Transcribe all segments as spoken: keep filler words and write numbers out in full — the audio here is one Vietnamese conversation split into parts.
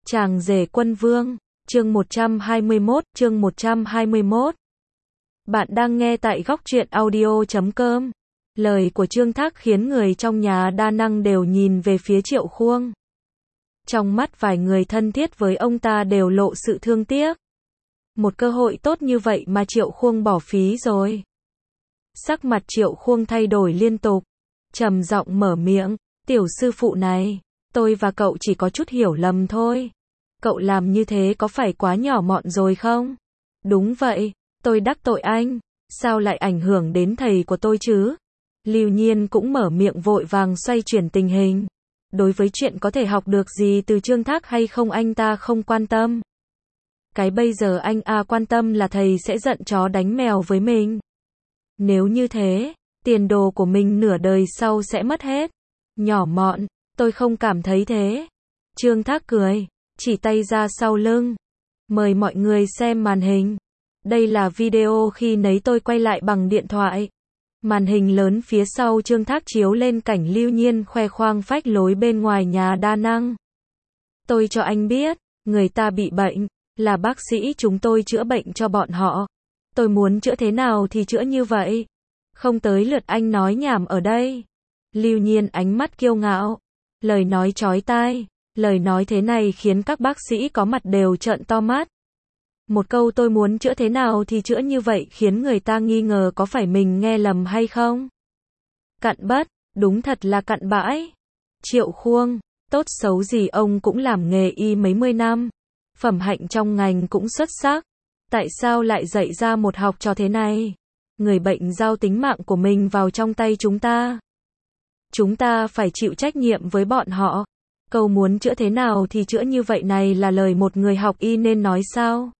Chàng rể quân vương, chương một trăm hai mươi mốt, chương một trăm hai mươi mốt. Bạn đang nghe tại góc truyện audio chấm com. Lời của Trương Thác khiến người trong nhà đa năng đều nhìn về phía Triệu Khuông. Trong mắt vài người thân thiết với ông ta đều lộ sự thương tiếc. Một cơ hội tốt như vậy mà Triệu Khuông bỏ phí rồi. Sắc mặt Triệu Khuông thay đổi liên tục, trầm giọng mở miệng, tiểu sư phụ này, tôi và cậu chỉ có chút hiểu lầm thôi. Cậu làm như thế có phải quá nhỏ mọn rồi không? Đúng vậy, tôi đắc tội anh, sao lại ảnh hưởng đến thầy của tôi chứ? Lưu Nhiên cũng mở miệng vội vàng xoay chuyển tình hình. Đối với chuyện có thể học được gì từ Trương Thác hay không anh ta không quan tâm. Cái bây giờ anh a quan tâm là thầy sẽ giận chó đánh mèo với mình. Nếu như thế, tiền đồ của mình nửa đời sau sẽ mất hết. Nhỏ mọn, tôi không cảm thấy thế. Trương Thác cười, chỉ tay ra sau lưng. Mời mọi người xem màn hình. Đây là video khi nấy tôi quay lại bằng điện thoại. Màn hình lớn phía sau Trương Thác chiếu lên cảnh Lưu Nhiên khoe khoang phách lối bên ngoài nhà đa năng. Tôi cho anh biết, người ta bị bệnh, là bác sĩ chúng tôi chữa bệnh cho bọn họ. Tôi muốn chữa thế nào thì chữa như vậy. Không tới lượt anh nói nhảm ở đây. Lưu Nhiên ánh mắt kiêu ngạo, lời nói chói tai, lời nói thế này khiến các bác sĩ có mặt đều trợn to mắt. Một câu tôi muốn chữa thế nào thì chữa như vậy khiến người ta nghi ngờ có phải mình nghe lầm hay không. Cặn bát, đúng thật là cặn bãi. Triệu Khuông, tốt xấu gì ông cũng làm nghề y mấy mươi năm, phẩm hạnh trong ngành cũng xuất sắc. Tại sao lại dạy ra một học trò thế này? Người bệnh giao tính mạng của mình vào trong tay chúng ta. Chúng ta phải chịu trách nhiệm với bọn họ. Câu muốn chữa thế nào thì chữa như vậy này là lời một người học y nên nói sao?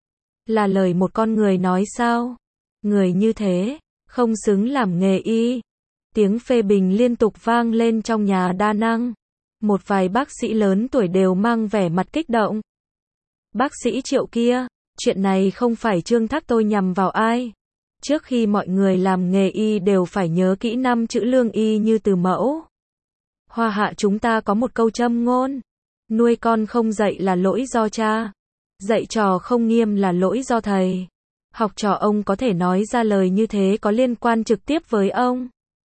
Là lời một con người nói sao? Người như thế, không xứng làm nghề y. Tiếng phê bình liên tục vang lên trong nhà đa năng. Một vài bác sĩ lớn tuổi đều mang vẻ mặt kích động. Bác sĩ Triệu kia, chuyện này không phải Trương Thác tôi nhằm vào ai. Trước khi mọi người làm nghề y đều phải nhớ kỹ năm chữ lương y như từ mẫu. Hoa Hạ chúng ta có một câu châm ngôn. Nuôi con không dạy là lỗi do cha. Dạy trò không nghiêm là lỗi do thầy. Học trò ông có thể nói ra lời như thế có liên quan trực tiếp với ông.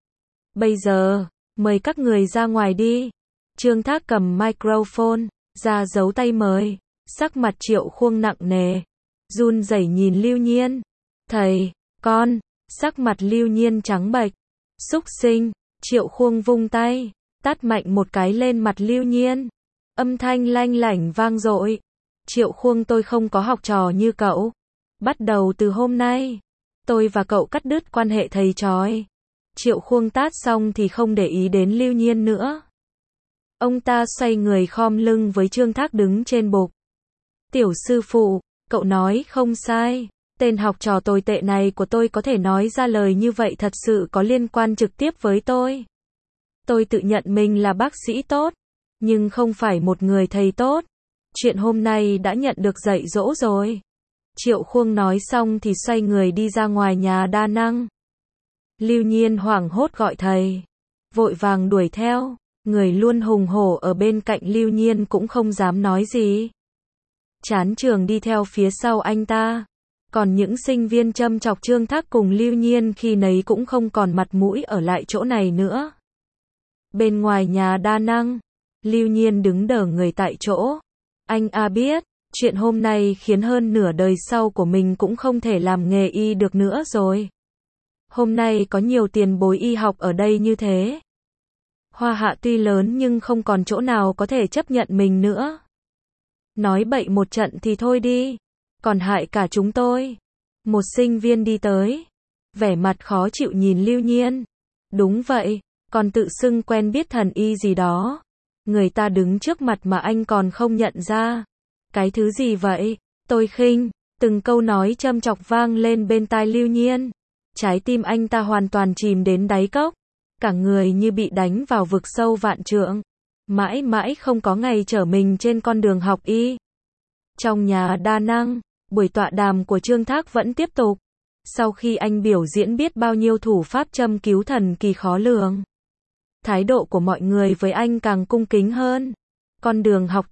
Bây giờ, mời các người ra ngoài đi. Trương Thác cầm microphone, ra dấu tay mời. Sắc mặt Triệu Khuông nặng nề, run rẩy nhìn Lưu Nhiên. Thầy, con, sắc mặt Lưu Nhiên trắng bệch. Xúc sinh, Triệu Khuông vung tay, tát mạnh một cái lên mặt Lưu Nhiên. Âm thanh lanh lảnh vang dội. Triệu Khuông tôi không có học trò như cậu. Bắt đầu từ hôm nay, tôi và cậu cắt đứt quan hệ thầy trò. Triệu Khuông tát xong thì không để ý đến Lưu Nhiên nữa. Ông ta xoay người khom lưng với Trương Thác đứng trên bục. Tiểu sư phụ, cậu nói không sai. Tên học trò tồi tệ này của tôi có thể nói ra lời như vậy thật sự có liên quan trực tiếp với tôi. Tôi tự nhận mình là bác sĩ tốt, nhưng không phải một người thầy tốt. Chuyện hôm nay đã nhận được dạy dỗ rồi. Triệu Khuông nói xong thì xoay người đi ra ngoài nhà đa năng. Lưu Nhiên hoảng hốt gọi thầy, vội vàng đuổi theo. Người luôn hùng hổ ở bên cạnh Lưu Nhiên cũng không dám nói gì. Chán trường đi theo phía sau anh ta. Còn những sinh viên châm chọc Trương Thác cùng Lưu Nhiên khi nấy cũng không còn mặt mũi ở lại chỗ này nữa. Bên ngoài nhà đa năng, Lưu Nhiên đứng đờ người tại chỗ. Anh a biết, chuyện hôm nay khiến hơn nửa đời sau của mình cũng không thể làm nghề y được nữa rồi. Hôm nay có nhiều tiền bối y học ở đây như thế. Hoa Hạ tuy lớn nhưng không còn chỗ nào có thể chấp nhận mình nữa. Nói bậy một trận thì thôi đi, còn hại cả chúng tôi. Một sinh viên đi tới, vẻ mặt khó chịu nhìn Lưu Nhiên. Đúng vậy, còn tự xưng quen biết thần y gì đó. Người ta đứng trước mặt mà anh còn không nhận ra. Cái thứ gì vậy? Tôi khinh. Từng câu nói châm chọc vang lên bên tai Lưu Nhiên. Trái tim anh ta hoàn toàn chìm đến đáy cốc. Cả người như bị đánh vào vực sâu vạn trượng. Mãi mãi không có ngày trở mình trên con đường học y. Trong nhà đa năng, buổi tọa đàm của Trương Thác vẫn tiếp tục. Sau khi anh biểu diễn biết bao nhiêu thủ pháp châm cứu thần kỳ khó lường, thái độ của mọi người với anh càng cung kính hơn. Con đường học tập,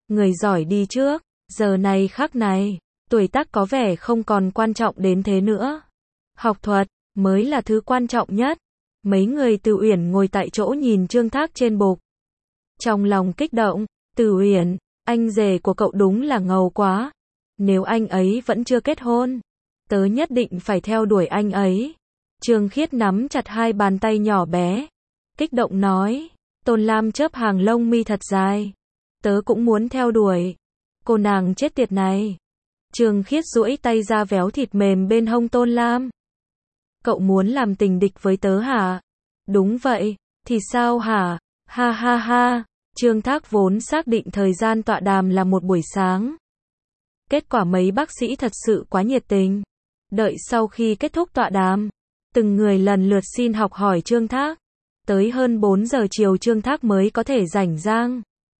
Người giỏi đi trước, giờ này khắc này, tuổi tác có vẻ không còn quan trọng đến thế nữa. Học thuật mới là thứ quan trọng nhất. Mấy người Từ Uyển ngồi tại chỗ nhìn Trương Thác trên bục. Trong lòng kích động, Từ Uyển, anh rể của cậu đúng là ngầu quá. Nếu anh ấy vẫn chưa kết hôn, tớ nhất định phải theo đuổi anh ấy. Trương Khiết nắm chặt hai bàn tay nhỏ bé, kích động nói. Tôn Lam chớp hàng lông mi thật dài. Tớ cũng muốn theo đuổi. Cô nàng chết tiệt này. Trương Khiết duỗi tay ra véo thịt mềm bên hông Tôn Lam. Cậu muốn làm tình địch với tớ hả? Đúng vậy, thì sao hả? Ha ha ha. Trương Thác vốn xác định thời gian tọa đàm là một buổi sáng. Kết quả mấy bác sĩ thật sự quá nhiệt tình. Đợi sau khi kết thúc tọa đàm, từng người lần lượt xin học hỏi Trương Thác. Tới hơn bốn giờ chiều Trương Thác mới có thể rảnh rang.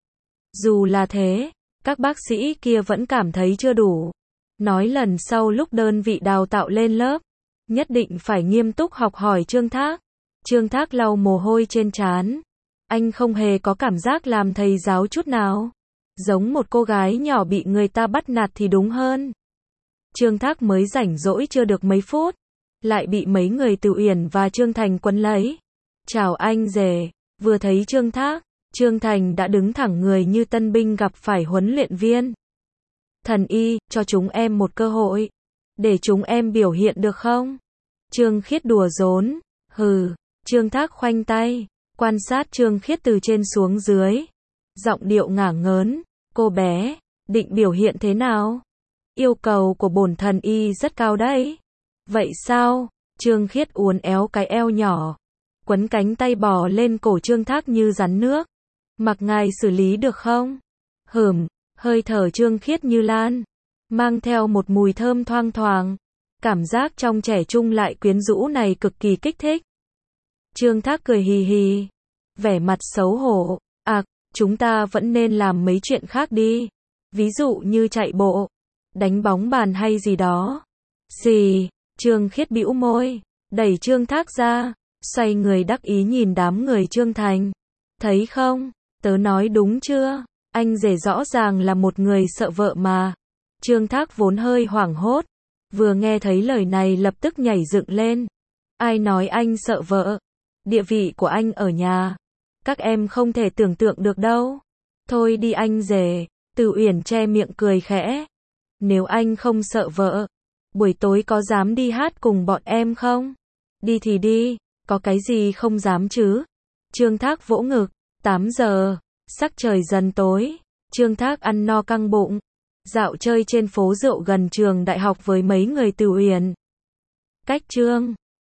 Dù là thế, các bác sĩ kia vẫn cảm thấy chưa đủ. Nói lần sau lúc đơn vị đào tạo lên lớp, nhất định phải nghiêm túc học hỏi Trương Thác. Trương Thác lau mồ hôi trên trán. Anh không hề có cảm giác làm thầy giáo chút nào. Giống một cô gái nhỏ bị người ta bắt nạt thì đúng hơn. Trương Thác mới rảnh rỗi chưa được mấy phút, lại bị mấy người Từ Uyển và Trương Thành quấn lấy. Chào anh rể. Vừa thấy Trương Thác, Trương Thành đã đứng thẳng người như tân binh gặp phải huấn luyện viên. Thần y, cho chúng em một cơ hội. Để chúng em biểu hiện được không? Trương Khiết đùa giỡn. Hừ. Trương Thác khoanh tay, quan sát Trương Khiết từ trên xuống dưới. Giọng điệu ngả ngớn. Cô bé, định biểu hiện thế nào? Yêu cầu của bổn thần y rất cao đấy. Vậy sao? Trương Khiết uốn éo cái eo nhỏ, quấn cánh tay bò lên cổ Trương Thác như rắn nước. Mặc ngài xử lý được không? Hửm, hơi thở Trương Khiết như lan, mang theo một mùi thơm thoang thoảng. Cảm giác trong trẻ trung lại quyến rũ này cực kỳ kích thích. Trương Thác cười hì hì, vẻ mặt xấu hổ. À, chúng ta vẫn nên làm mấy chuyện khác đi. Ví dụ như chạy bộ, đánh bóng bàn hay gì đó. Xì, Trương Khiết bĩu môi, đẩy Trương Thác ra, xoay người đắc ý nhìn đám người Trương Thành. Thấy không, tớ nói đúng chưa? Anh rể rõ ràng là một người sợ vợ mà. Trương Thác vốn hơi hoảng hốt, vừa nghe thấy lời này lập tức nhảy dựng lên. Ai nói anh sợ vợ? Địa vị của anh ở nhà, các em không thể tưởng tượng được đâu. Thôi đi anh rể. Từ Uyển che miệng cười khẽ. Nếu anh không sợ vợ, buổi tối có dám đi hát cùng bọn em không? Đi thì đi, có cái gì không dám chứ? Trương Thác vỗ ngực. tám giờ, sắc trời dần tối. Trương Thác ăn no căng bụng, dạo chơi trên phố rượu gần trường đại học với mấy người Từ Uyển. Cách Trương